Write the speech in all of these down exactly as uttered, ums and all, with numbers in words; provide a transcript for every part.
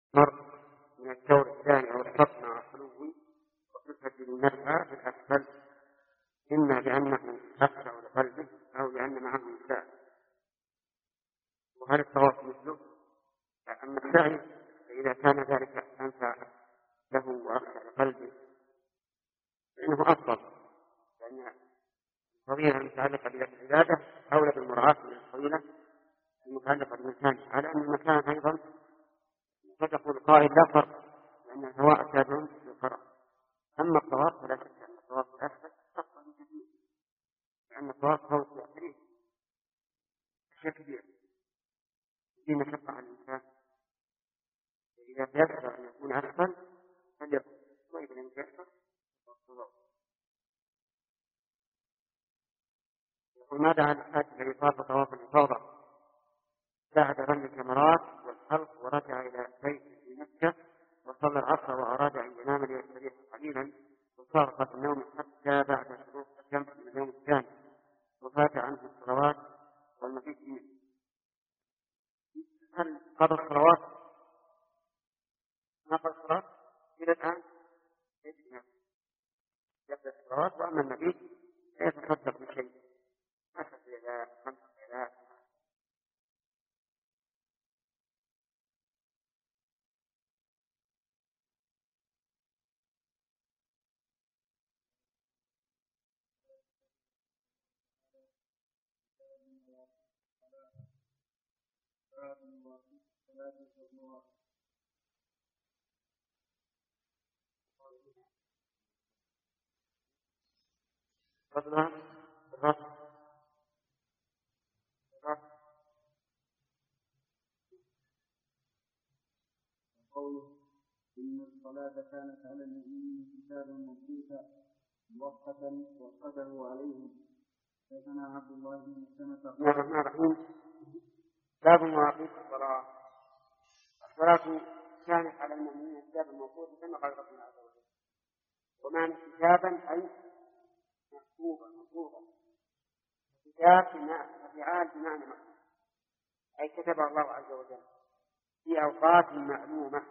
مر من الدور الثاني أو الشرط مع خلوه وصفة النفع في الأسفل، إما لأنه أسرع لقلبه أو لأن معه نساء. وهل الطواف مثله؟ أما السعي فإذا كان ذلك أنفع له وأسرع لقلبه فإنه أفضل، لأن الفضيلة المتعلقة بالعبادة أولى بالمراعاة من الفضيلة المتعلقة بالمكان، على أن المكان أيضا قد يقول القائل لا فرق لأن الهواء تابع للقرار. أما الطواف فلا شك أن الطواف الأسفل أفضل من كثير، لأن الطواف فوق يعتريه أشياء كبيرة في مشقة على الإنسان، إذا تيسر أن يكون أسفل فليكن، وإذا لم يتيسر فالطواف. يقول ماذا عن الحاج الذي طاف طواف الإفاضة بعد رمي الجمرات والحلق ورجع إلى بيته في مكة وصلى العصر وأراد أن ينام ليستريح قليلا وصار النوم حتى بعد شروق الشمس من اليوم الثاني وفات عنه الصلوات والمبيت منه، هل قضى الصلوات؟ ما قضى الصلوات إلى الآن يبدأ الصلوات، وأما المبيت لا يتصدق بشيء، عشرة إلى خمسة إلى فضلا الرفض قوله إن الصلاة كانت على المؤمنين كتابا موقوتا موقتا وقدروا عليهم. حدثنا عبد الله بن مسلمة بسم الله الرحمن الرحيم. باب مواقيت الصلاة. الصلاة كانت على المؤمنين كتابا موقوتا كما قال ربنا عز وجل، ومعنى كتابا أي مكتوبا مكتوبا، كتاب فعال بمعنى مكتوب، أي كتب الله عز وجل في أوقات معلومة.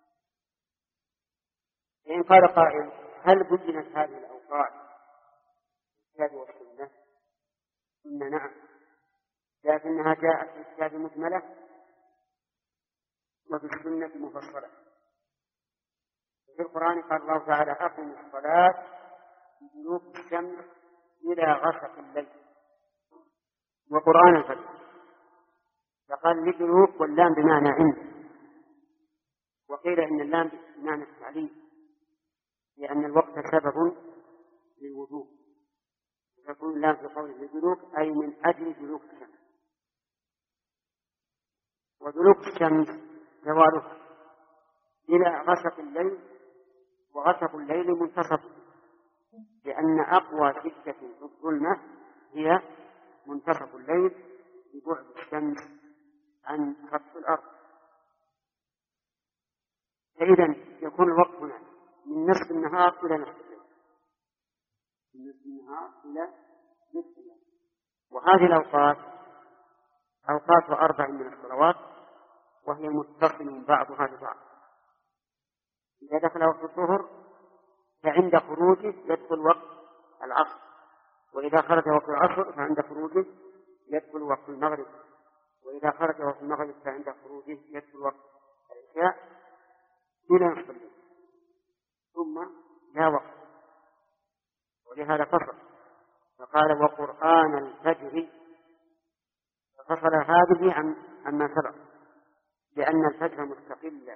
فإن قال قائل هل بينت هذه الأوقات بالكتاب والسنة؟ قلنا نعم، لكنها جاءت في الكتاب مجملة وفي السنة مفصلة. في القرآن قال الله تعالى أقم الصلاة بدلوك الشمس إلى غسق الليل، وقرآن الفجر فقال لدلوك واللام بمعنى عند، وقيل إن اللام بمعنى التعليم لأن الوقت سبب للوجوب، تكون اللام في قوله لدلوك أي من أجل دلوك الشمس. ودلوك الشمس زوالها إلى غسق الليل، وغسق الليل منتصف، لأن أقوى شدة في الظلمة هي منتصف الليل ببعد الشمس عن خط الأرض. فإذا يكون الوقت هنا من نصف النهار إلى نصف الليل، من نصف النهار إلى نصف الليل. وهذه الأوقات أوقات أربع من الصلوات وهي متصل بعضها ببعض. إذا دخل وقت الظهر فعند خروجه يدخل وقت العصر، وإذا خرج وقت العصر فعند خروجه يدخل وقت المغرب، وإذا خرج وقت المغرب فعند خروجه يدخل وقت العشاء إلى نصف الليل، ثم لا وقت. ولهذا فصل فقال وقرآن الفجر، ففصل هذه عن عما سبق، لأن الفجر مستقلة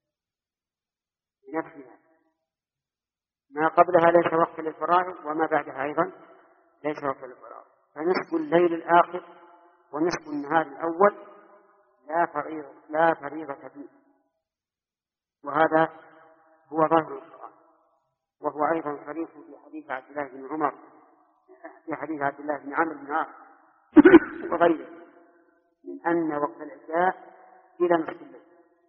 بنفسها، ما قبلها ليس وقت للفرائض وما بعدها أيضا ليس وقت للفرائض. فنصف الليل الآخر ونصف النهار الأول لا فريضة لا فريضة فيه، وهذا هو ظاهر القرآن، وهو أيضا صريح في حديث عبد الله بن عمر في حديث عبد الله بن عمرو بن العاص وغيره من أن وقت العشاء إلى نصف الليل.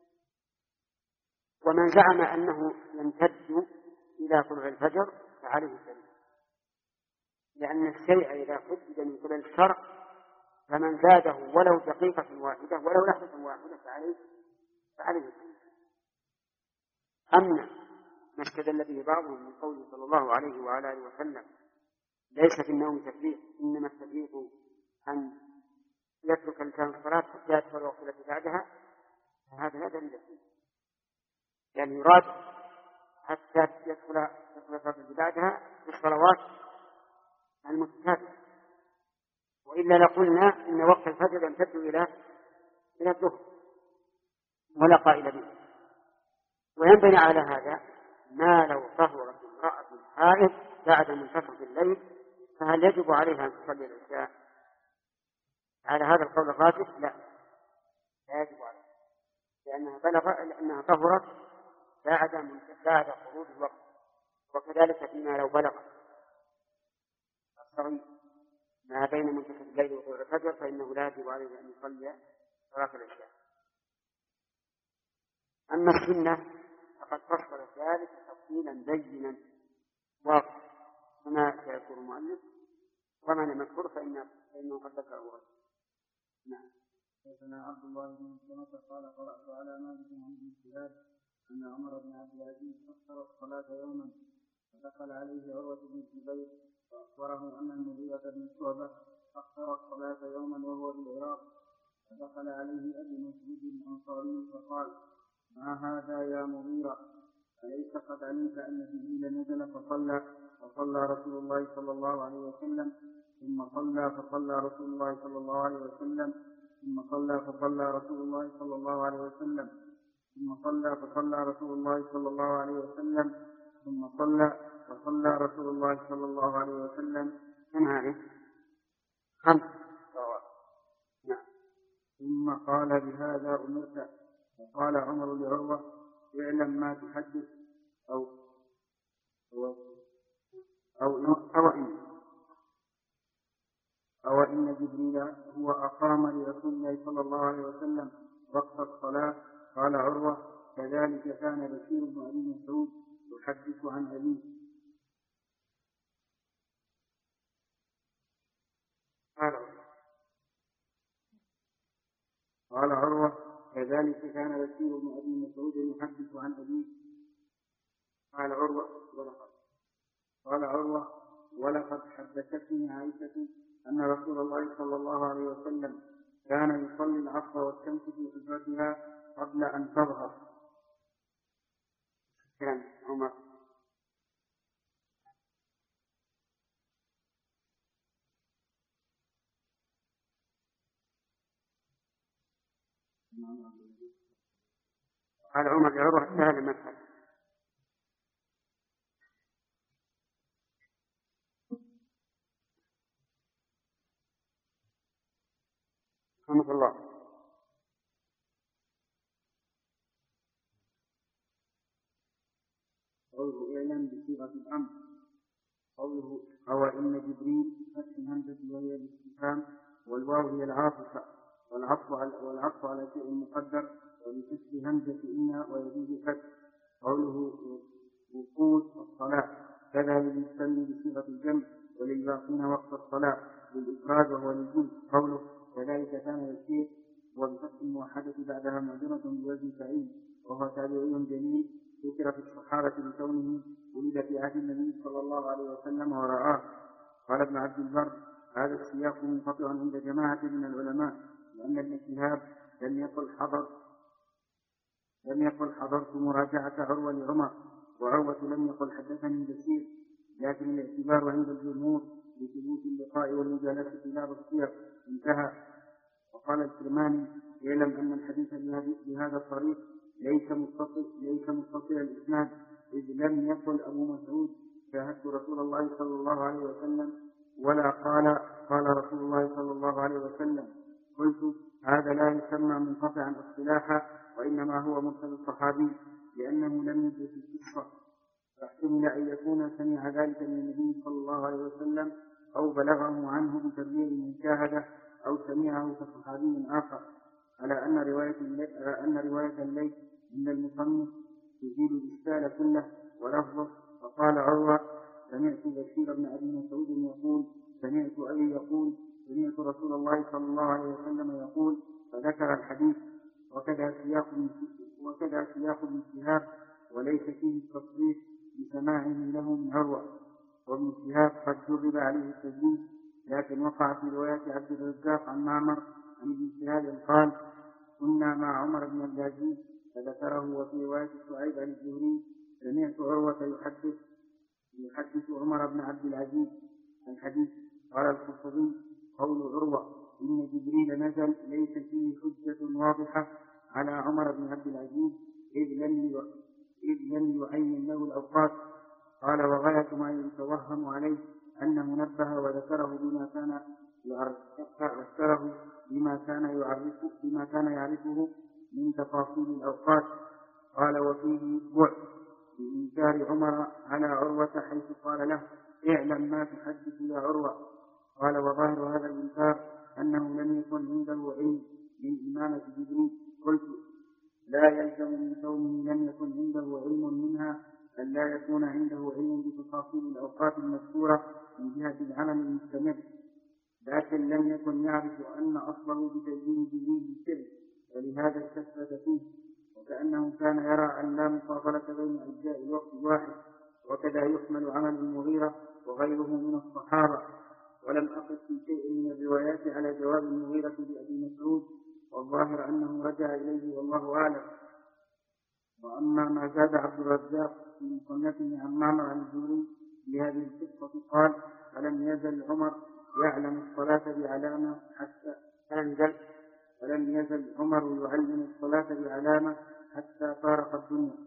ومن زعم أنه يمتد إلى طلوع الفجر فعليه دليل، لأن الشيء إذا حدد من قبل الشرع فمن زاده ولو دقيقة واحدة ولو لحظة واحدة فعليه فعليه دليل. أما ما استدل به بعضهم من قوله صلى الله عليه وعلى آله وسلم ليس في النوم تفريق إنما التفريق أن يترك الإنسان الصلاة حتى يدخل الوقت التي بعدها، هذا لا دليل فيه، يعني يراد حتى يدخل الوقت التي بعدها في الصلوات المتتابعة، وإلا لقلنا إن وقت الفجر يمتد إلى إلى الظهر ولا قائل به. وينبني على هذا ما لو طهرت امرأة حائض بعد منتصف الليل فهل يجب عليها أن تصلي العشاء؟ على هذا القول الراجح لا، لا يجب عليها، لأنها بلغ لأنها طهرت بعد بعد خروج الوقت. وكذلك فيما لو بلغ الصغير ما بين منتصف الليل وطلوع الفجر فإنه لا يجب عليه أن يصلي صلاة العشاء. أما السنة فقد فصل ذلك تفصيلا بينا واضحا كما سيذكر المؤلف، وما لم يذكر فإنه قد ذكره. نعم. حدثنا عبد الله بن مسلمة قال قرأت على مالك عن ابن شهاب أن عمر بن عبد العزيز فسر الصلاة يوما فدخل عليه عروة بن الزبير فأخبره أن المغيرة بن شعبة أخر الصلاة يوما وهو بالعراق، فدخل عليه أبي مسعود الأنصاري فقال: ما هذا يا مغيرة؟ أليس قد علمت أن جبريل نزل فصلى فصلى رسول الله صلى الله عليه وسلم ثم صلى فصلى رسول الله صلى الله عليه وسلم ثم صلى فصلى رسول الله صلى الله عليه وسلم ثم صلى فصلى رسول الله صلى الله عليه وسلم ثم صلى فصلى رسول الله صلى الله عليه وسلم. من هذه؟ خمس. نعم. ثم قال: بهذا أمرت. فقال عمر لعروة: اعلم ما تحدث أو أو أو, أو إن أو إن جبريل هو أقام لرسول الله صلى الله عليه وسلم وقت الصلاة. قال عروة: كذلك كان بشير بن أبي مسعود يحدث عن أبيه. قال عروة: كذلك كان بشير بن أبي مسعود يحدث عن أبيه. قال عروة: قال عروة: ولقد حدثتني عائشة أن رسول الله صلى الله عليه وسلم كان يصلي العصر والشمس في حجرتها قبل أن تظهر. كان عمر قال عمر يروح سهل المسألة. رحمه الله. قوله اعلم بصيغة الأمر. قوله أو إن جبريل فتح الهمزة وهي الاستفهام والواو هي العاطفة والعطف على والعطف على شيء مقدر وبكسر همزة إن ويجوز فتح. قوله وقوت الصلاة كذا يستمي بصيغة الجمع وللباقين وقت الصلاة للإفراد وهو للجنس. قوله كذلك كان يسير وبفتح الموحدة بعدها معجمة بوزن فعيل وهو تابعي جليل ذكر في الصحابة بكونه ولد في عهد النبي صلى الله عليه وسلم ورآه. قال ابن عبد البر: هذا السياق منقطع عند جماعة من العلماء لأن ابن شهاب لم يقل حضر لم يقل حضرت مراجعة عروة لعمر، وعروة لم يقل حدثني بشير، لكن الاعتبار عند الجمهور بثبوت اللقاء والمجالسة لا بالصيغ. انتهى. وقال الكرماني: يعلم أن الحديث بهذا الطريق ليس متصل ليس متصل الإسناد، إذ لم يقل أبو مسعود شاهدت رسول الله صلى الله عليه وسلم ولا قال قال رسول الله صلى الله عليه وسلم. قلت: هذا لا يسمى منقطعا اصطلاحا، وإنما هو مرسل الصحابي لأنه لم يدرك القصة، فاحتمل أن يكون سمع ذلك من النبي صلى الله عليه وسلم أو بلغه عنه بتبليغ المشاهدة أو سمعه كصحابي آخر، على أن رواية على أن رواية الليث من المصنف تزيد الإشكال كله ولفظه. فقال عروة: سمعت بشير بن أبي مسعود يقول سمعت أبي يقول سمعت رسول الله صلى الله عليه وسلم يقول، فذكر الحديث. وكذا سياق وكذا سياق ابن شهاب وليس فيه التصريح بسماعه له من عروة. وابن شهاب قد جرب عليه التدليس، لكن وقع في رواية عبد الرزاق عن معمر عن ابن شهاب قال: كنا مع عمر بن عبد العزيز، فذكره. وفي رواية شعيب عن الزهري: سمعت عروة يحدث يحدث عمر بن عبد العزيز الحديث. قال القرطبي: قول عروة إن جبريل نزل ليس فيه حجة واضحة على عمر بن عبد العزيز، إذ لم إذ لم يعين له الأوقات. قال: وغاية ما يتوهم عليه أنه نبه وذكره بما كان يعرفه بما كان يعرفه بما كان يعرفه من تفاصيل الأوقات. قال: وفيه بعد بإنكار عمر على عروة، حيث قال له: اعلم ما تحدث يا عروة. قال: وظاهر هذا الإنكار أنه لم يكن عنده علم من إمامة جبريل. قلت: لا يلزم من كونه لم يكن عنده علم منها أن لا يكون عنده علم بتفاصيل الأوقات المذكورة من جهة العمل المستمر، لكن لم يكن يعرف أن أصله بتجديد جبريل بالسر، ولهذا استثبت فيه، وكأنه كان يرى أن لا مقابلة بين أجزاء الوقت الواحد. وكذا يحمل عمل المغيرة وغيره من الصحابة. ولم أقف في شيء من الروايات على جواب المغيرة لأبي مسعود، والظاهر أنه رجع إليه والله أعلم. وأما ما زاد عبد الرزاق في مصنفه عن معمر عن الزهري بهذه القصة قال: فلم يزل عمر يعلم الصلاة بعلامة حتى فلم يزل عمر يعلم الصلاة بعلامة حتى فارق الدنيا.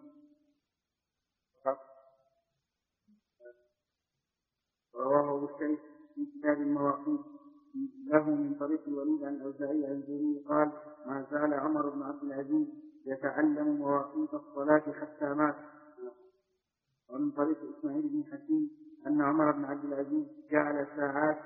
رواه أبو الشيخ في كتاب المواقيت له من طريق الوليد عن الأوزاعي عن الزهري قال: ما زال عمر بن عبد العزيز يتعلم مواقيت الصلاة حتى مات. ومن طريق إسماعيل بن حكيم أن عمر بن عبد العزيز جعل ساعات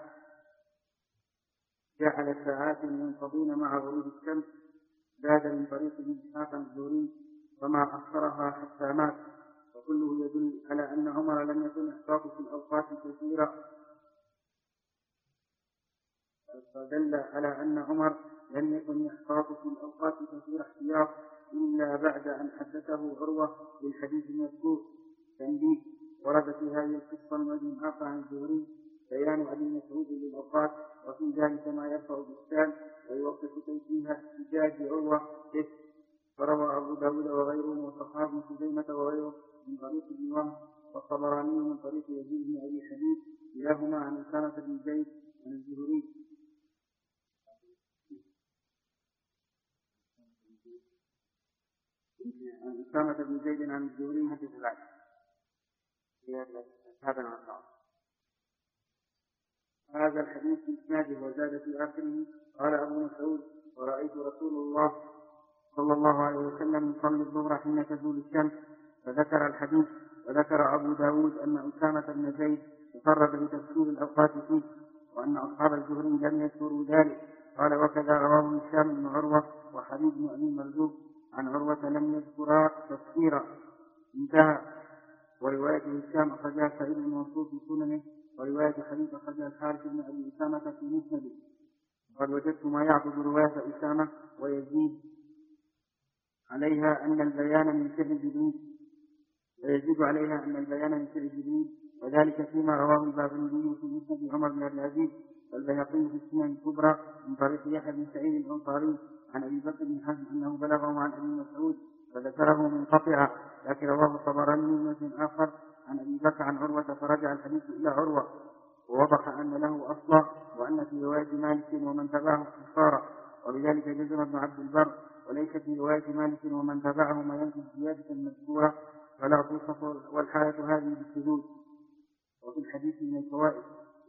جعل ساعات ينقضين مع غروب الشمس. زاد من طريق ابن إسحاق الزهري: وما أخرها حتى مات. وكله يدل على أن عمر لم يكن يحتاط في الأوقات كثيرة فدل على أن عمر لم يكن يحتاط في الأوقات كثير احتياط إلا بعد أن حدثه عروة بالحديث المذكور. تنبيه: ورد في هذه القصة من وجه آخر عن الزهري بيان أبي مسعود للأوقات، وفي ذلك ما يرفع الإشكال ويوقف توجيه احتجاج عروة به. فروى أبو داود وغيره وصححه ابن خزيمة وغيره من طريق ابن وهب، والطبراني من طريق يزيد بن أبي حبيب كلاهما عن أسامة بن زيد عن الزهري. عن أسامة بن زيد عن الزهري حديث العشر. هذا الحديث في إسناده. وزاد في آخره: قال أبو مسعود: ورأيت رسول الله صلى الله عليه وسلم يصلي الظهر حين تزول الشمس. فذكر الحديث. وذكر أبو داود أن أسامة بن زيد تفرد بتفسير الأوقات فيه، وأن أصحاب الزهري لم يذكروا ذلك. قال: وكذا رواه هشام بن عروة وحبيب بن أبي مرزوق عن عروة لم يذكرا تفسيرا. انتهى. ورواية هشام أخرجها سعيد بن منصور في سننه، ورواية حبيب أخرجها الحارث بن أبي أسامة في مسنده. قد وجدت ما يعضد رواية أسامة ويزيد عليها أن البيان من فعل جبريل ويزيد عليها أن البيان من فعل جبريل وذلك فيما رواه الباغندي في مسند عمر بن عبد العزيز، والبيهقي في السنن الكبرى من طريق يحيى بن سعيد الأنصاري عن أبي بكر بن حزم أنه بلغه عن أبي مسعود فذكره منقطعا، لكن رواه الطبراني من وجه آخر عن أبي بكر عن عروة فرجع الحديث إلى عروة، ووضح أن له أصلا، وأن في رواية مالك ومن تبعه خسارة، وبذلك جزم ابن عبد البر. وليس في رواية مالك ومن تبعه ما ينفي الزيادة المذكورة فلا توصف، والحالة هذه بالشذوذ. وفي الحديث من الفوائد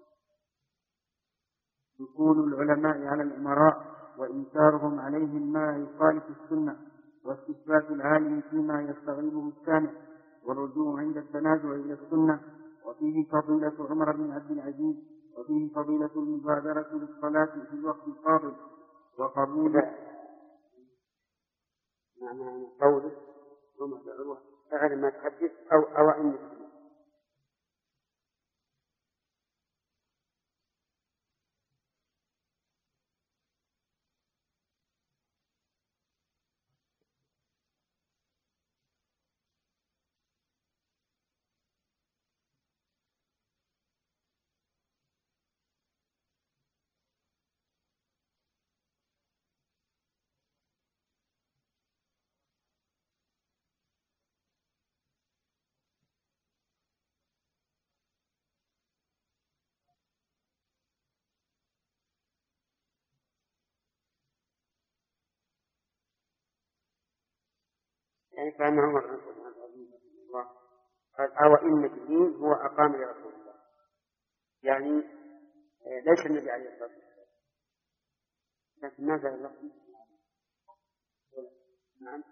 دخول العلماء على الأمراء وإنكارهم عليهم ما يخالف السنة، واستثبات العالم فيما يستغربه السامع، والرجوع عند التنازع إلى السنة. وفيه فضيلة عمر بن عبد العزيز، وفيه فضيلة المبادرة للصلاة في الوقت الفاضل، وقبول معنى قوله ثم دعوه فعل ما تحدث أو أوائل المسلمين. يعني كان عمر رضي الله قال أو إن جبريل هو أقام لرسول الله، يعني ليس النبي عليه الصلاة والسلام، لكن نزل اللفظ. نعم.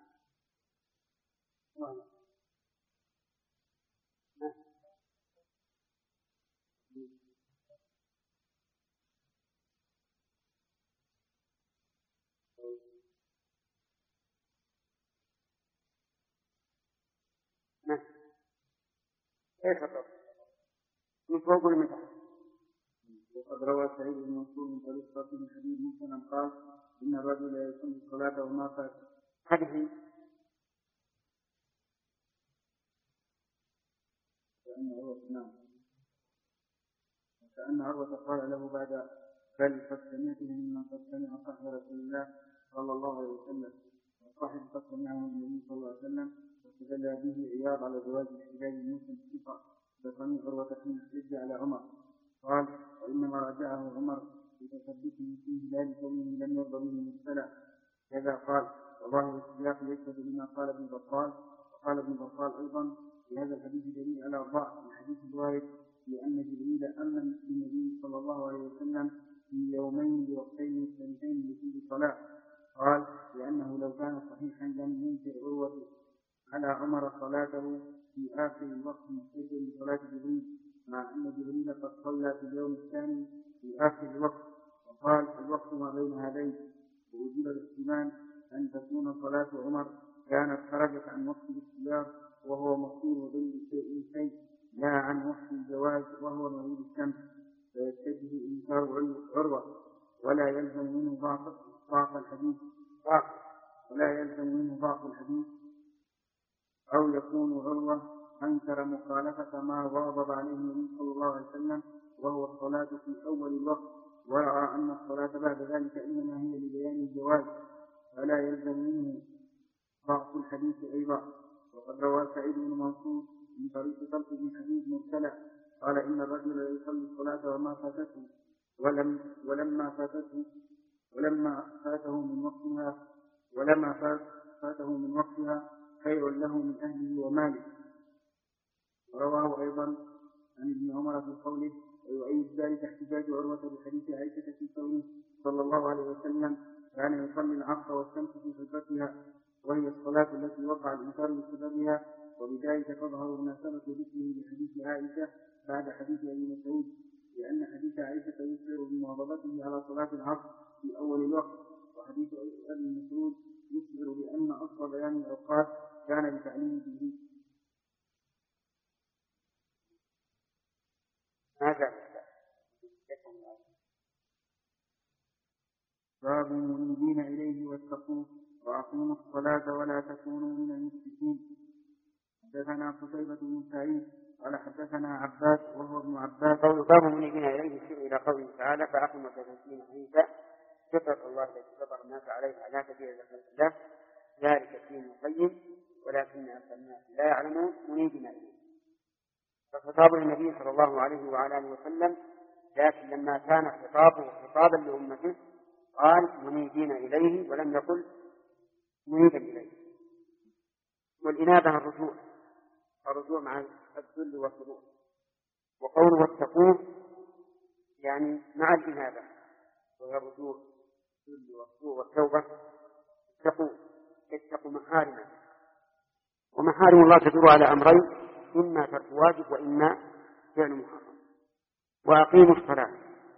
كيف الرب من فوق ولا من تحت؟ وقد روى سعيد بن منصور من طريق قاسم بن حبيب مسلم قال إن الرجل لا يصلي الصلاة وما فات. هذه كأن عروة قال له بعد بل قد سمعته ممن قد سمع صحب رسول الله صلى الله عليه وسلم، والصاحب قد سمعه من النبي صلى الله عليه وسلم، واستدل به عياض على جواز احتجاج المسلم الثقة بصنيع عروة حين احتج على عمر قال وإنما راجعه عمر بتثبته فيه لا لكونه لم يرضى به مبتلى. كذا قال وظاهر السياق يشهد لما قال ابن بطال. وقال ابن بطال أيضا في هذا الحديث دليل على ضعف الحديث الوارد لأن جبريل أمن بالنبي صلى الله عليه وسلم في يومين بوقتين مختلفين لكل صلاة. قال لأنه لو كان صحيحا لم ينكر عروة على عمر صلاته في آخر الوقت محتجا بصلاة جبريل، مع أن جبريل قد صلى في اليوم الثاني في آخر الوقت. وقال الوقت ما بين هذين، ووجب الاحتمال أن تكون صلاة عمر كانت خرجت عن وقت الاختيار وهو مقصود ظل شيء شيء لا عن وقت الجواز وهو موعد الشمس، فيتجه إنكار عروة ولا يلزم منه ضعف ضعف الحديث ولا يلزم منه ضعف الحديث أو يكون عروة أنكر مخالفة ما واظب عليه النبي صلى الله عليه وسلم وهو الصلاة في أول الوقت، ورأى أن الصلاة بعد ذلك إنما هي لبيان الجواز فلا يلزم منه ضعف الحديث أيضا. وقد روى سعيد بن منصور من طريق طلق بن حبيب مرسلا قال إن الرجل لا يصلي الصلاة وما فاتته ولم ولما فاتته ولما فاته من وقتها ولما فاته من وقتها خير له من أهله وماله. رواه أيضا عن ابن عمر في قوله ويؤيد ذلك احتجاج عروة بحديث عائشة في قوله صلى الله عليه وسلم كان يصلي العصر والشمس في خلفتها، وهي الصلاة التي وقع الإنكار بسببها، وبذلك تظهر مناسبة ذكره لحديث عائشة بعد حديث أبي مسعود، لأن حديث عائشة يشعر بمواظبته على صلاة العصر في أول الوقت، وحديث أبي مسعود يشعر بأن أصل بيان الأوقات كان بتعليم جبريل. هذا باب منيبين إليه واتقوه وأقيموا الصلاة ولا تكونوا من المشركين. حدثنا قتيبة بن سعيد قال حدثنا عباس وهو ابن عباس قول باب منيبين إليه يشير إلى قوله تعالى فأقيموا الصلاة حنيفا فطرة الله التي فطر الناس عليها لا تبديل لخلق الله ذلك الدين القيم ولكن أكثر الناس لا يعلمون منيبين إليه. فخطاب النبي صلى الله عليه وعلى آله وسلم، لكن لما كان خطابه خطابا لأمته قال منيبين إليه ولم يقل منيبا إليه. والإنابة الرجوع الرجوع مع الذل والخضوع. وقوله واتقوه يعني مع الإنابة وهي الرجوع الذل والخضوع والتوبة. اتقوا اتقوا محارمه، ومحارم الله تدور على أمرين إما ترك واجب وإما فعل محرم. وأقيموا الصلاة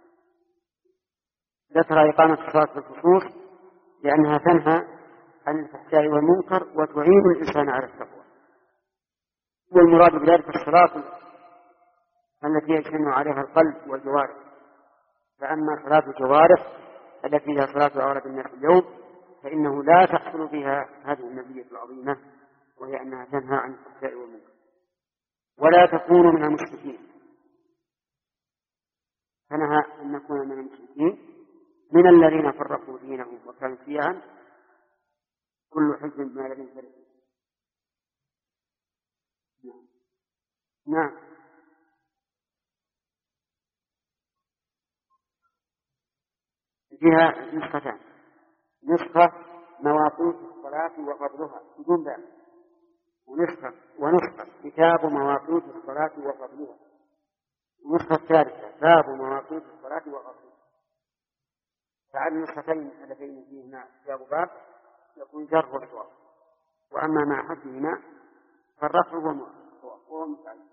ذكر إقامة الصلاة بالخصوص لأنها تنهى عن الفحشاء والمنكر وتعين الإنسان على التقوى، والمراد بذلك الصلاة التي يجتمع عليها القلب والجوارح. فأما صلاة الجوارح التي هي صلاة أغلب الناس اليوم فإنه لا تحصل بها هذه المزية العظيمة، وهي أنها تنهى عن الفحشاء والمنكر. ولا تكونوا من المشركين، فنهى أن نكون من المشركين من الذين فرقوا دينهم وكانوا شيعا كل حزب بما لديهم فرحون. نعم. فيها نسختان، نسخة مواقيت الصلاة وفضلها بدون ذلك، ونسخ ونسخ كتاب مواقيت الصلاة وفضلها. النسخة الثالثة باب مواقيت الصلاة وفضلها. فعلى النسختين اللتين فيهما كتاب باب يكون جر والصواب، وأما مع حدهما فالرفع وهو متعلق.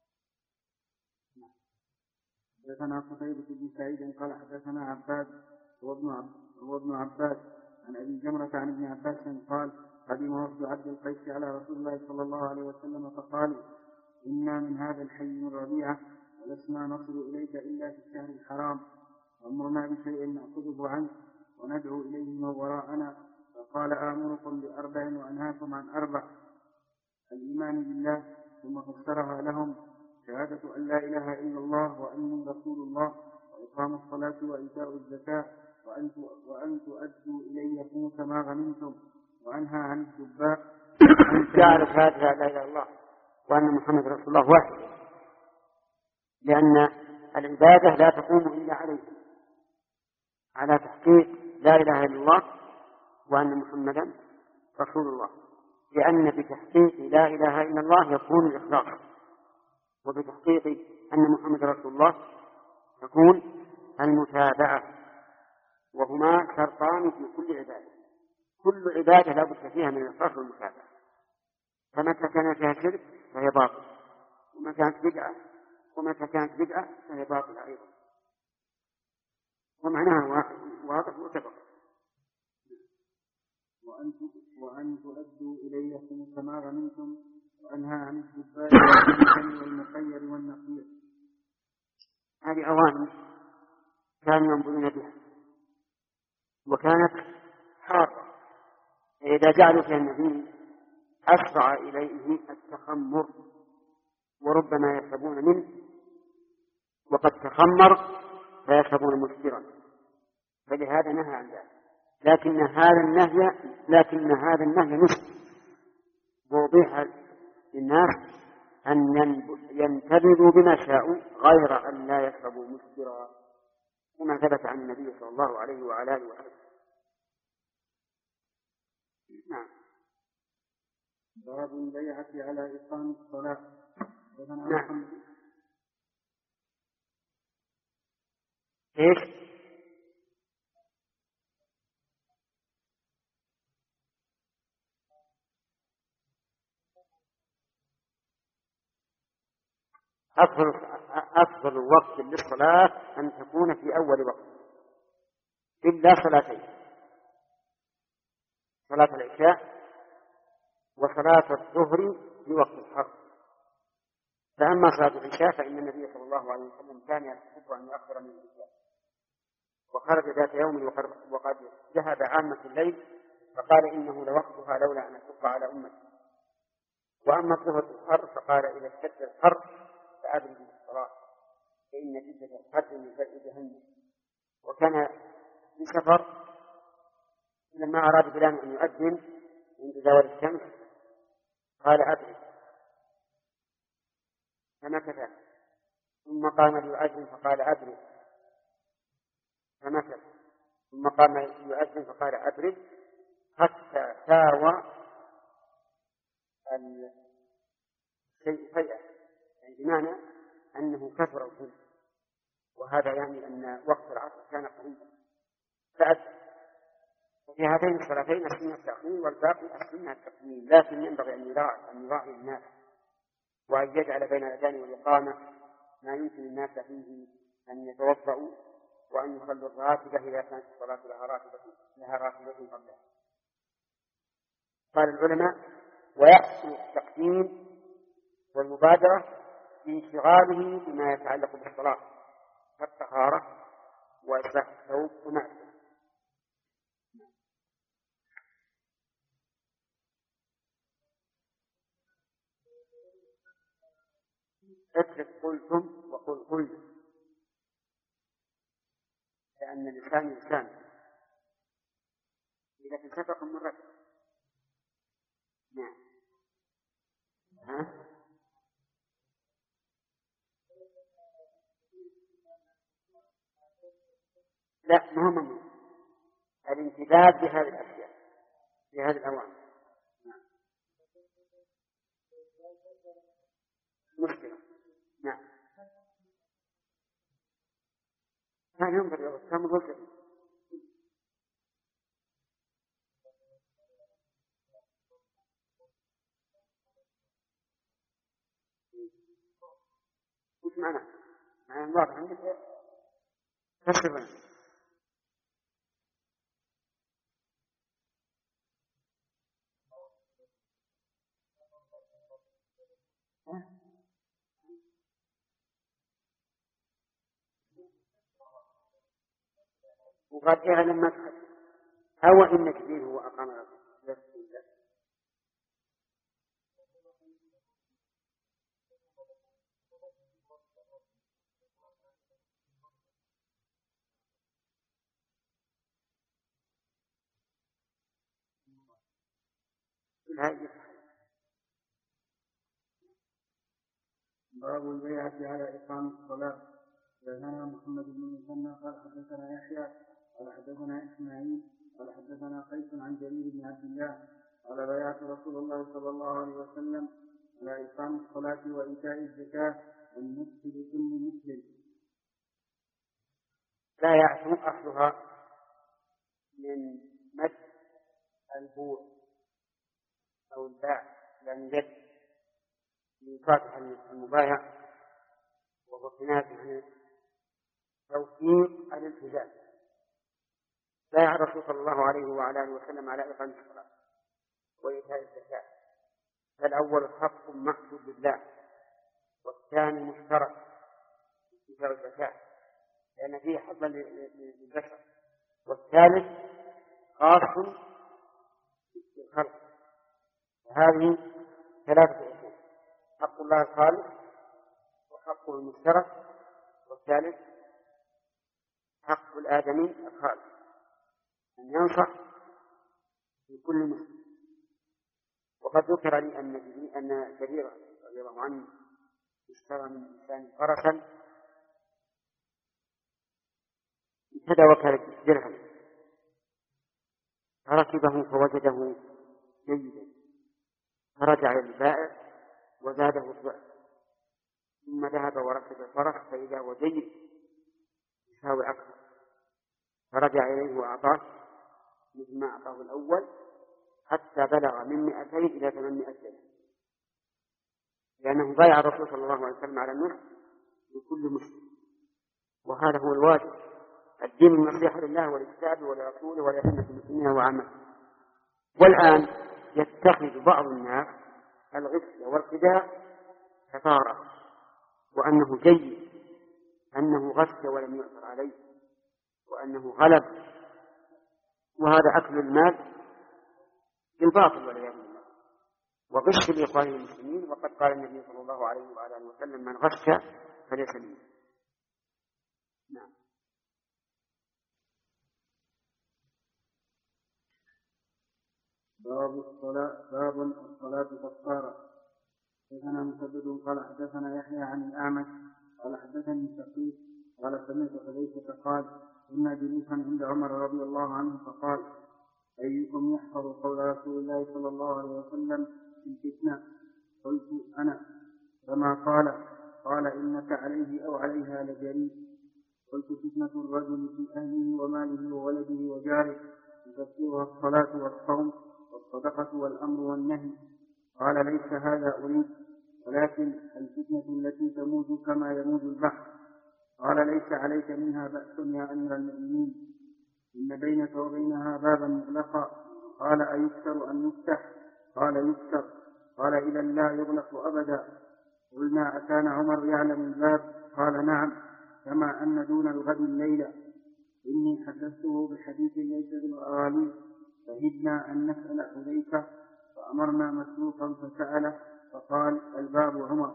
حدثنا قتيبة بن سعيد قال حدثنا عباد هو ابن عباس عن أبي جمرة عن ابن عباس قال قدم وفد عبد القيس على رسول الله صلى الله عليه وسلم فقالوا إنا من هذا الحي من ربيعة ولسنا نصل إليك إلا في الشهر الحرام، وأمرنا بشيء نأخذه عنك وندعو إليه من وراءنا. فقال آمركم بأربع وأنهاكم عن أربع: الإيمان بالله، ثم فسرها لهم: شهادة أن لا إله إلا الله وأني رسول الله، وإقام الصلاة وإيتاء الزكاة، وأن تؤدوا إلي خمس ما غنمتم، وأنهى عن الدباء. جعل شهادة لا إله إلا الله وأن محمد رسول الله واحد، لأن العبادة لا تقوم إلا عليه، على تحقيق لا إله إلا الله وأن محمدا رسول الله، لأن بتحقيق لا إله إلا الله يكون الإخلاص، وبتحقيق أن محمد رسول الله تكون المتابعة، وهما شرطان في كل عبادة. كل عبادة لا بد فيها من الإخلاص والمتابعة، فمتى كان فيها شرك فهي باطل، ومتى كانت بدعة ومتى كانت بدعة فهي باطلة أيضا، ومعناها واضح وسبق. وأن وأن تؤدوا إلي خمس ما غنمتم، وأنهى عن الدباء والمخير والنقير. هذه أوامر كانوا ينظرون بها، وكانت حارة، إذا جعلوا فيها النبي أسرع إليه التخمر، وربما يشربون منه وقد تخمر فيشربون مسكرا، فلهذا نهى عن ذلك. لكن هذا النهي لكن هذا النهي نسخ، ووضح للناس أن ينتبذوا بما شاءوا غير أن لا يشربوا مسكرا، كما ثبت عن النبي صلى الله عليه وعلى آله وسلم. نعم. باب البيعة على إقام الصلاة. نعم. إيش؟ أفضل أفضل وقت للصلاة أن تكون في أول وقت، إلا صلاتين: صلاة العشاء وصلاة الظهر في وقت الحر. فأما صلاة العشاء فإن النبي صلى الله عليه وسلم كان يحب أن يؤخر من العشاء، وخرج ذات يوم وقد ذهب عامة الليل فقال إنه لوقتها لولا أن أشق على أمتي. وأما الظهر في الحر فقال إذا اشتد الحر فأبرد بالصلاة فإن شدة الحر من فيء جهنم. وكان في سفر لما أراد بلال أن يؤذن عند زوال الشمس قال أبرد، فمكث، ثم قام ليؤذن فقال أبرد، فمكث، ثم قام ليؤذن فقال أبرد، حتى ساوى الشيء فيئة، يعني بمعنى أنه كثر الظل، وهذا يعني أن وقت العصر كان قريبا فأذن. وفي هاتين الصلاتين السنة التأخير والباقي السنة التقديم، لكن ينبغي أن يراعي أن يراعي الناس وأن يجعل بين الأذان والإقامة ما يمكن الناس فيه أن يتوضأوا وأن يصلوا الراتبة إذا كانت الصلاة لها راتبة لها راتبة قبلها. قال العلماء: ويحصل التقديم والمبادرة بانشغاله بما يتعلق بالصلاة كالطهارة وإصلاح الثوب ومعرفة. اترك قلتم وقل قلت، لأن اللسان لسان إذا تسبق مرة. نعم. ها؟ لا، ما هو ممنوع الانتباه بهذه الأشياء في هذه الأوامر. مشكلة. نعم. كان ينظر كم الوجه. وش معناه؟ معناه واضح عندك تشرب. وقد اعلم ما تحدث أو إن جبريل هو أقام رسول الله. باب البيعة على إقام الصلاة. حدثنا محمد بن المثنى قال حدثنا يحيى قال حدثنا إسماعيل قال حدثنا قيس عن جرير بن عبد الله قال بايعت رسول الله صلى الله عليه وسلم على إقام الصلاة وإيتاء الزكاة والنصح لكل مسلم. لا يعتم أصلها من مد البوع أو الباع لأن يد لفاتح المبايع وهو كناية عن توثيق الالتزام. لا يعرف صلى الله عليه وعلى آله وسلم على إقامة الصلاة وإيتاء الزكاة، فالأول حق محدود لله والثاني مشترك إيتاء الزكاة لأن فيه حظا للبشر، والثالث خاص بالخلق. وهذه ثلاثة أصول: حق الله الخالق وحقه المشترك والثالث حق الآدمي الخالق أن ينصح لكل مسلم. وقد ذكر لي أن جرير رضي الله عنه اشترى من إنسان فرسا ابتدى وكالة درهم فركبه فوجده جيدا فرجع للبائع وزاده الضعف، ثم ذهب وركب الفرس فإذا هو جيد يساوي أكثر، فرجع إليه وأعطاه مثل ما أعطاه الأول حتى بلغ من مئتين إلى ثمانمائة درهم، لأنه بايع الرسول صلى الله عليه وسلم على النصح لكل مسلم، وهذا هو الواجب. الدين النصيحة لله ولكتابه ولرسوله ولأئمة المسلمين وعامته. والآن يتخذ بعض الناس الغش والخداع كفارة، وأنه جيد، أنه غش ولم يؤثر عليه، وأنه غلب، وهذا أكل المال بالباطل والعياذ بالله وغش لإخوانه المسلمين. وقد قال النبي صلى الله عليه وعلى آله وسلم: من غش فليس مني. نعم. باب الصلاة. باب الصلاة كفارة. حدثنا مسدد قال حدثنا يحيى عن الأعمش قال حدثني شقيق قال سمعت حذيفة قال: كنا جلوسا عند عمر رضي الله عنه فقال: أيكم يحفظ قول رسول الله صلى الله عليه وسلم في الفتنة؟ قلت: أنا. فما قال؟ قال: إنك عليه أو عليها لجريء. قلت: فتنة الرجل في أهله وماله وولده وجاره تكفرها الصلاة والصوم والصدقة والأمر والنهي. قال: ليس هذا أريد، ولكن الفتنة التي تموج كما يموج البحر. قال: ليس عليك منها بأس يا أمير المؤمنين، إن بينك وبينها بابا مغلقا. قال: أيكثر أن يفتح؟ قال: يكثر. قال: إذا لا يغلق أبدا. قلنا: أكان عمر يعلم الباب؟ قال: نعم، كما أن دون الغد الليلة. إني حدثته بحديث ليس بالغالي، فهدنا أن نسأل حذيفة فأمرنا مسروقا فسأله فقال: الباب عمر.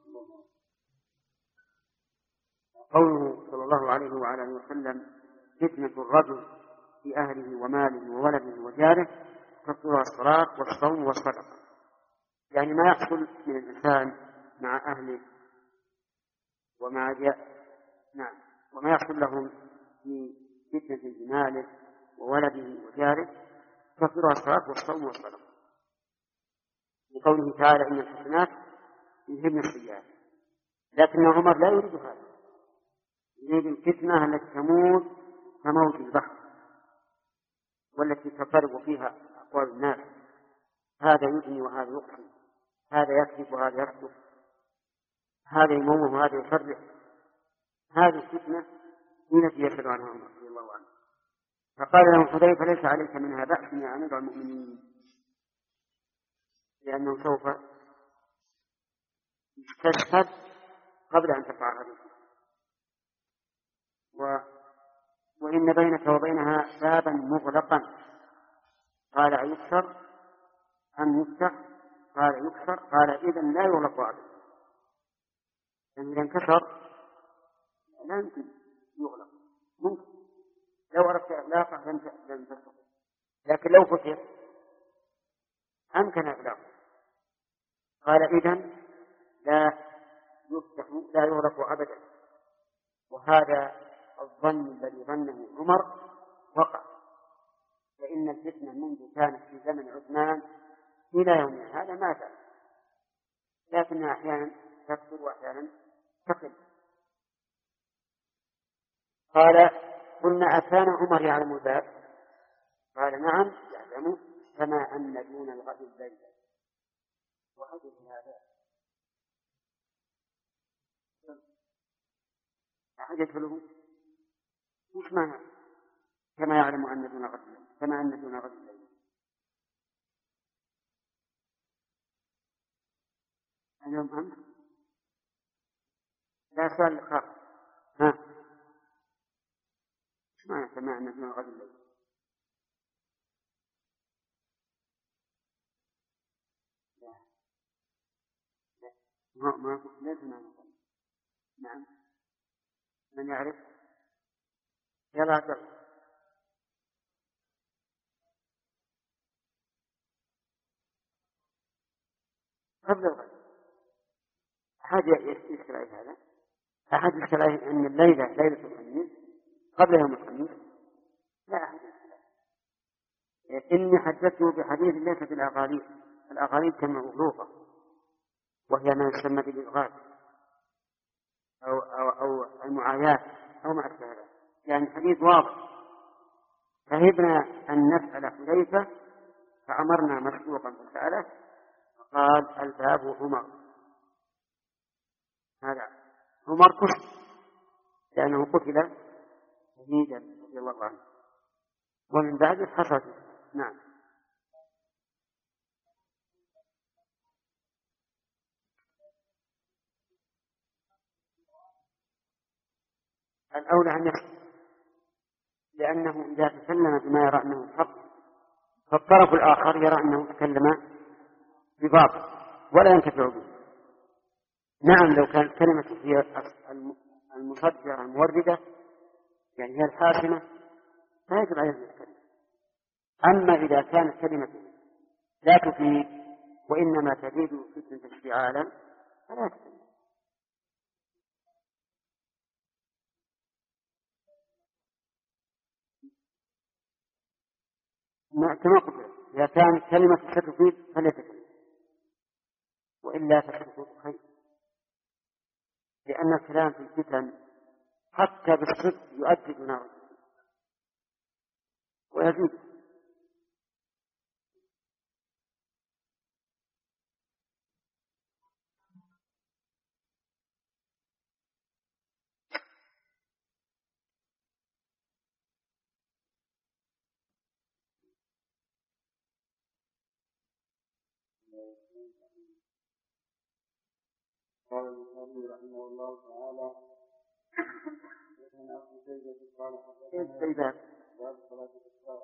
قوله صلى الله عليه وعلى آله وسلم: فتنة الرجل في أهله وماله وولده وجاره تكفرها الصلاة والصوم والصدقة، يعني ما يحصل من الإنسان مع أهله ومع جاء نعم وما يحصل لهم في فتنة بماله وولده وجاره تكفرها الصلاة والصوم والصدقة. لقوله تعالى إن الحسنات يذهبن السيئات. لكن عمر لا يريد هذا، يريد الفتنة التي تموت كموج البحر والتي تضطرب فيها أقوال الناس، هذا يبني وهذا يقسم، هذا يكذب وهذا يصدق، هذا يموه وهذا يفرح. هذه الفتنة هي التي يسأل عنها عمر رضي الله عنه. فقال له حذيفة ليس عليك منها بأس يا أمير المؤمنين، لأنه سوف يستشهد قبل أن تقع هذه. و... وإن بينك وبينها بابا مغلقا، قال أيكسر أم يفتح؟ قال يكسر. قال إذن لا يغلق أبدا، يعني إذا انكسر لا يمكن يغلق. ممكن لو أردت إغلاقه لم تستطع، لكن لو فتح أمكن إغلاقه. قال إذن لا يفتح لا يغلق أبدا. وهذا الظن الذي ظنه عمر وقع، فإن الفتنة منذ كانت في زمن عثمان إلى يومنا هذا ما زال، لكنها أحيانا تكثر وأحيانا تقل. قال قلنا أكان عمر يعلم الباب؟ قال نعم يعلم، كما أن دون الغد الليل. وهذه هذا أحدث له مش معنى كما يعلم أن دون غد الليل، كما أن دون غد الليل. اليوم أمس لا سؤال خاص. ها مش معنى كما أن دون غد الليل؟ لا لا ما ما ليس معنى. نعم من يعرف؟ يلا أدر. قبل الغد. أحد يشكل عليه هذا؟ أحد يشكل عليه أن الليلة ليلة الخميس قبل يوم الخميس؟ لا أحد يشكل عليه. إني حدثته بحديث ليس في الأغاليب. الأغاليب كما مغلوطة، وهي ما يسمى بالإلغاز أو, أو, أو المعايات أو ما أشبه ذلك، يعني حديث واضح. فهبنا أن نسأل حذيفة فأمرنا مسبوقا فسأله فقال الباب عمر. هذا عمر قتل لأنه قتل شهيدا رضي الله عنه، ومن بعد حصل. نعم. الأولى أن يسكت، لأنه إذا تكلم بما يرى أنه حق فالطرف الآخر يرى أنه تكلم بباطل ولا ينتفع به. نعم لو كانت كلمة هي المصدرة الموردة يعني هي الحاسمة فيجب عليه أن يتكلم. أما إذا كانت كلمة لا تفيد وإنما تزيد فتنة اشتعالا فلا تكلم. كما قلت إذا كانت كلمة ستفيد فليتكلم، وإلا فستفيد خير، لأن الكلام في الفتن حتى بالصدق يؤدي نار ويزيد. قال البخاري رحمه الله تعالى حدثنا قتيبة قال حدثنا باب صلاة الإسراء.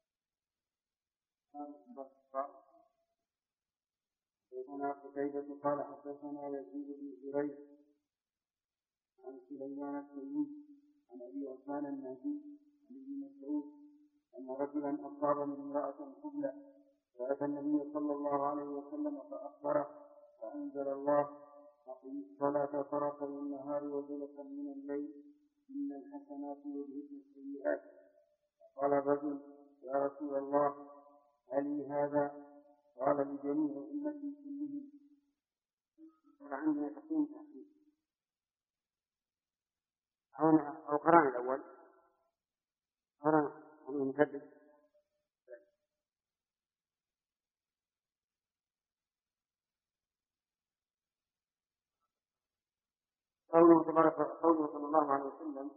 حدثنا قتيبة قال حدثنا يزيد بن جريج عن سليمان التيمي عن أبي عثمان النهدي عن ابن مسعود أن رجلا أصاب من امرأة قبلة فأتى النبي صلى الله عليه وسلم فأخبره فأنزل الله أقم الصلاة طرفي النهار وزلفا من الليل إن الحسنات يذهبن السيئات. فقال الرجل يا رسول الله هل هذا؟ قال لجميع أمتي كلهم. عندنا تقييم تأخير أو قرآن الأول قرآن المكذب. قوله تبارك قوله صلى الله عليه وسلم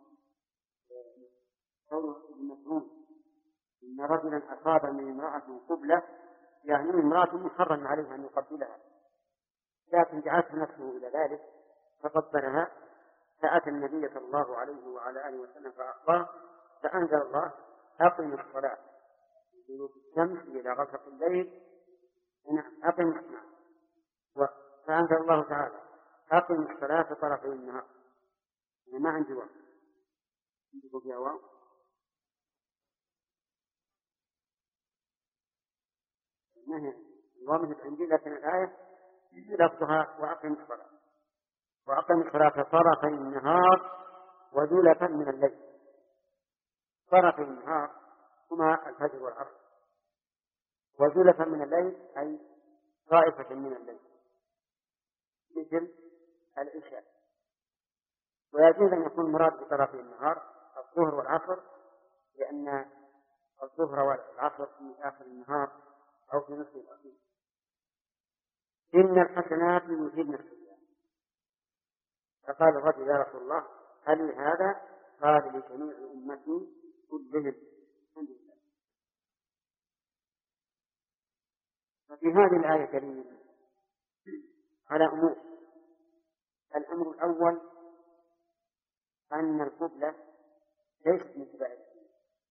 قوله ابن مسعود إن رجلا أصاب من امرأة قبلة يعني امرأة محرم عليها أن يقبلها لكن دعته نفسه إلى ذلك فقبلها فأتى النبي صلى الله عليه وعلى آله وسلم فأخبره فأنزل الله أقم الصلاة دلوك الشمس إلى غسق الليل أقم الصلاة فأنزل الله تعالى أقم الصلاة طرفي النهار. ما عندي وقت عندكم فيها واو ما هي الوامد عندي لكن الآية لفظها وأقم الصلاة وأقم الصلاة طرفي النهار وزلفا من الليل. طرفي النهار هما الفجر والعصر وزلفا من الليل أي طائفة من الليل مثل العشاء. ويجوز أن يكون مراد بطرفي النهار الظهر والعصر لأن الظهر والعصر في آخر النهار أو في نصف الأخير. إن الحسنات يذهبن السيئات فقال الرجل يا رسول الله هل هذا؟ قال لجميع أمتي كلهم. ففي هذه الآية دليل على أمور. الأمر الأول أن القبلة ليست من كبائر الذنوب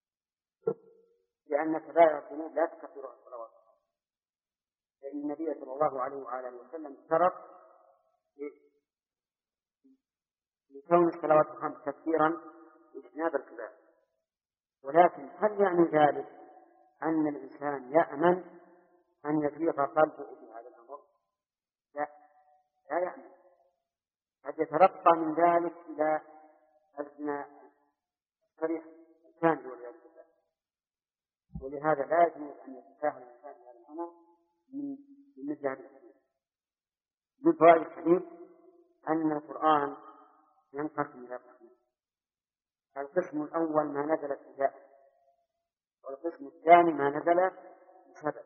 لأن كبائر الذنوب لا تكفر الصلوات لأن النبي صلى الله عليه وعلى آله وسلم اشترط لكون الصلوات الخمس تكفيرا لاجتناب الكبائر. ولكن هل يعني ذلك أن الإنسان يأمن أن يفيض قلبه في هذا الأمر؟ لا لا يأمن. قد يترقى من ذلك إلى أدنى الطريق الثاني والعياذ بالله. ولهذا لا يجوز أن يتساهل الإنسان هذا الأمر من مثل هذا الحديث. من فوائد الحديث أن القرآن ينقسم إلى قسمين. القسم الأول ما نزل ابتداء والقسم الثاني ما نزل بسبب.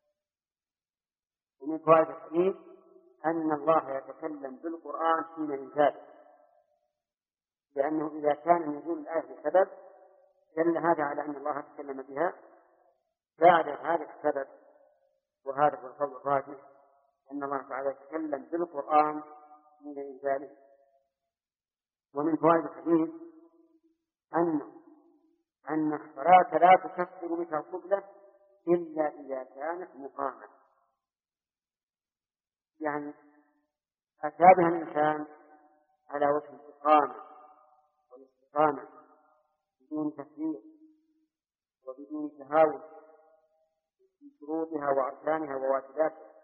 ومن فوائد الحديث أن الله يتكلم بالقرآن حين إنزاله لأنه إذا كان نزول الآية بسبب دل هذا على أن الله تكلم بها بعد هذا السبب. وهذا هو القول الراجح أن الله تعالى يتكلم بالقرآن حين إنزاله. ومن فوائد الحديث أن أن الصلاة لا تكفر مثل القبلة إلا إذا كانت مقامة يعني أتى بها الإنسان على وجه الإقامة والاستقامة بدون تفريط وبدون تهاون في شروطها وأركانها وواجباتها.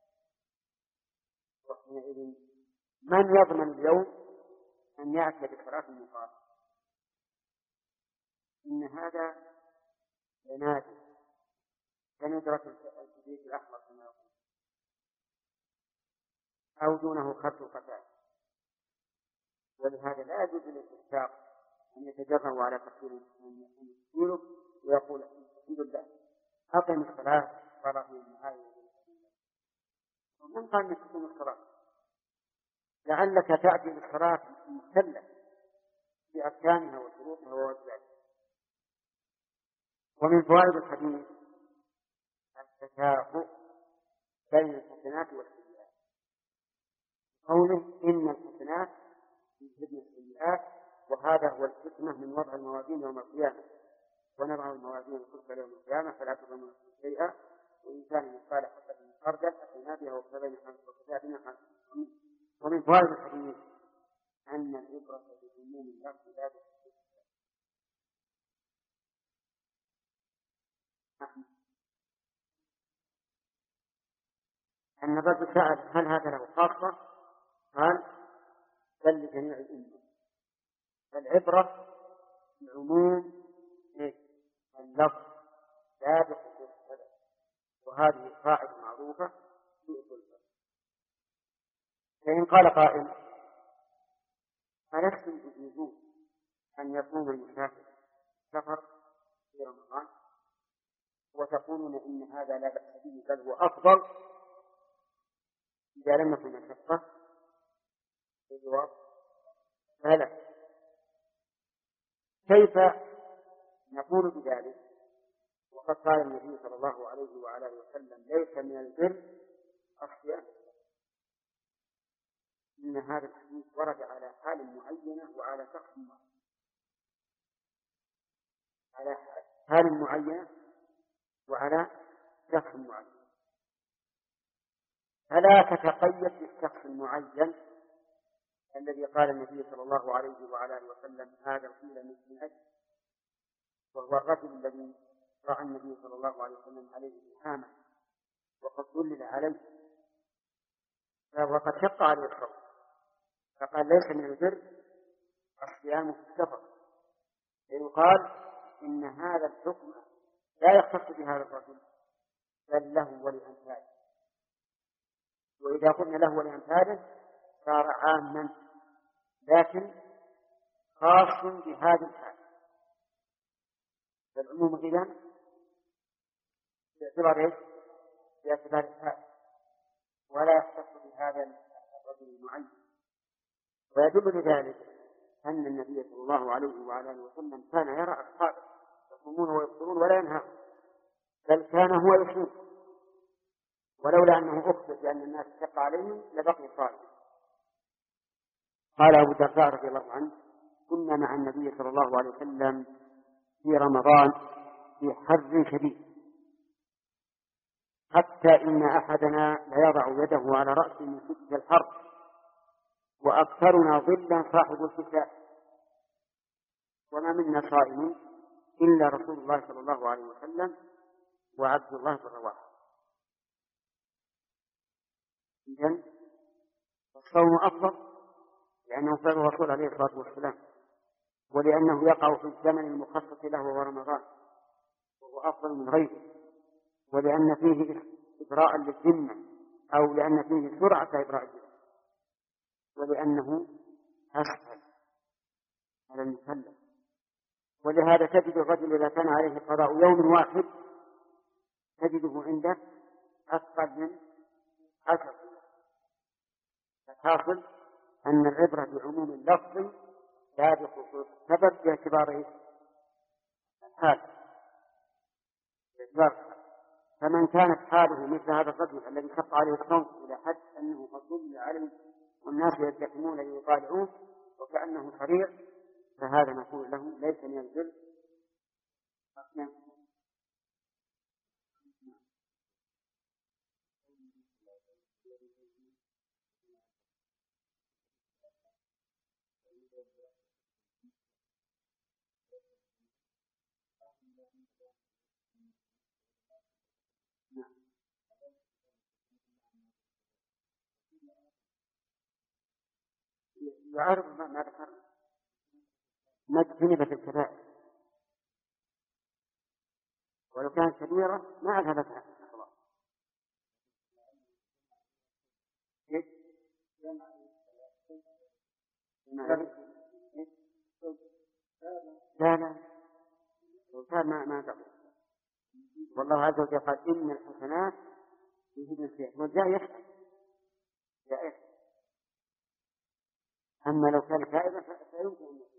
وحينئذ من يضمن اليوم أن يأتي بصلاة المقامة؟ إن هذا ينادي كندرة الكبريت الأحمر كما يقول أو دونه خط القتال. ولهذا لا يجوز للاستشفاق أن يتجرأوا على تقدير من يقوله ويقول الحمد لله أقم الصلاة صلاة النهاية. ومن قال أنك تقوم الصلاة؟ لعلك تأتي بالصلاة مختلة بأركانها وشروطها وواجباتها. ومن فوائد الحديث التكافؤ بين الحسنات والسيئات. قوله إن الحسنات يذهبن السيئات وهذا هو الحكمة من وضع الموازين يوم القيامة. ونضع الموازين القسط يوم القيامة فلا تظلمون شيئا وإن كان مثقال حبة من خردل أتينا بها وكتبنا حسنات. ومن فوائد الحديث أن العبرة بعموم اللفظ لا بخصوص السبب. أن الرجل سأل هل هذا له خاصة؟ قال بل لجميع الأمة. العبرة بعموم اللفظ لا بخصوص السبب. وهذه قاعدة معروفة معروفة سوء الفرق. فإن قال قائل ألستم تجيزون أن يصوم المسافر سفر في رمضان وتقولون إن هذا لا بأس به بل هو أفضل إذا لم يكن مشقة؟ الجواب فلا. كيف نقول بذلك وقد قال النبي صلى الله عليه وعلى اله وسلم ليس من البر الصيام؟ إن هذا الحديث ورد على حال معينة وعلى شخص معين، على حال معينة وعلى شخص معين، فلا تتقيد بالشخص المعين الذي قال النبي صلى الله عليه وعلى اله وسلم هذا قيل مثل أجل، وهو الرجل الذي رأى النبي صلى الله عليه وسلم عليه إلهاما وقد دلل عليه وقد شق عليه الصوم، فقال ليس من البر الصيام في السفر، فيقال إن هذا الحكم لا يختص بهذا الرجل بل له ولأمثاله، وإذا قلنا له ولأمثاله صار عاما لكن خاص بهذه الحال، فالعموم إذن باعتبار ايش؟ باعتبار الحال ولا يختص بهذا الرجل المعين. ويدل لذلك أن النبي صلى الله عليه وعلى اله وسلم كان يرى أصحابه يصومون ويفطرون ولا ينهون، بل كان هو يصوم، ولولا أنه أخبر بأن الناس شق عليهم لبقي صائما. قال أبو الدرداء رضي الله عنه كنا مع النبي صلى الله عليه وسلم في رمضان في حر شديد حتى إن أحدنا ليضع يده على رأسه من شدة الحر وأكثرنا ظلا صاحب الكساء، وما منا صائم إلا رسول الله صلى الله عليه وسلم وعبد الله بن رواحة. إذن الصوم أفضل لأنه فعل الرسول عليه الصلاة والسلام، ولأنه يقع في الزمن المخصص له وهو رمضان وهو أفضل من غيره، ولأن فيه إبراء للذمة أو لأن فيه سرعة إبراء الذمة، ولأنه أسهل على المكلف. ولهذا تجد الرجل إذا كان عليه قضاء يوم واحد تجده عنده أقل من عشر، فحاصل أن العبرة بعموم اللفظ لا بخصوص السبب باعتبار الحال. فمن كانت حاله مثل هذا الرجل الذي شق عليه الصوم إلى حد أنه قد ضل عليه والناس يلتحمون ليطالعوه وكأنه سريع، فهذا نقول له ليس من البر. يعرف ما ذكر ما اجتنبت الكبائر، ولو كانت كبيرة ما أذهبتها خلاص. لا لا وكان ما ما قبل. والله عز وجل قال إن الحسنات يذهبن السيئات والجاء يفعل جائز. أما لو كان كائبا فيمكن أن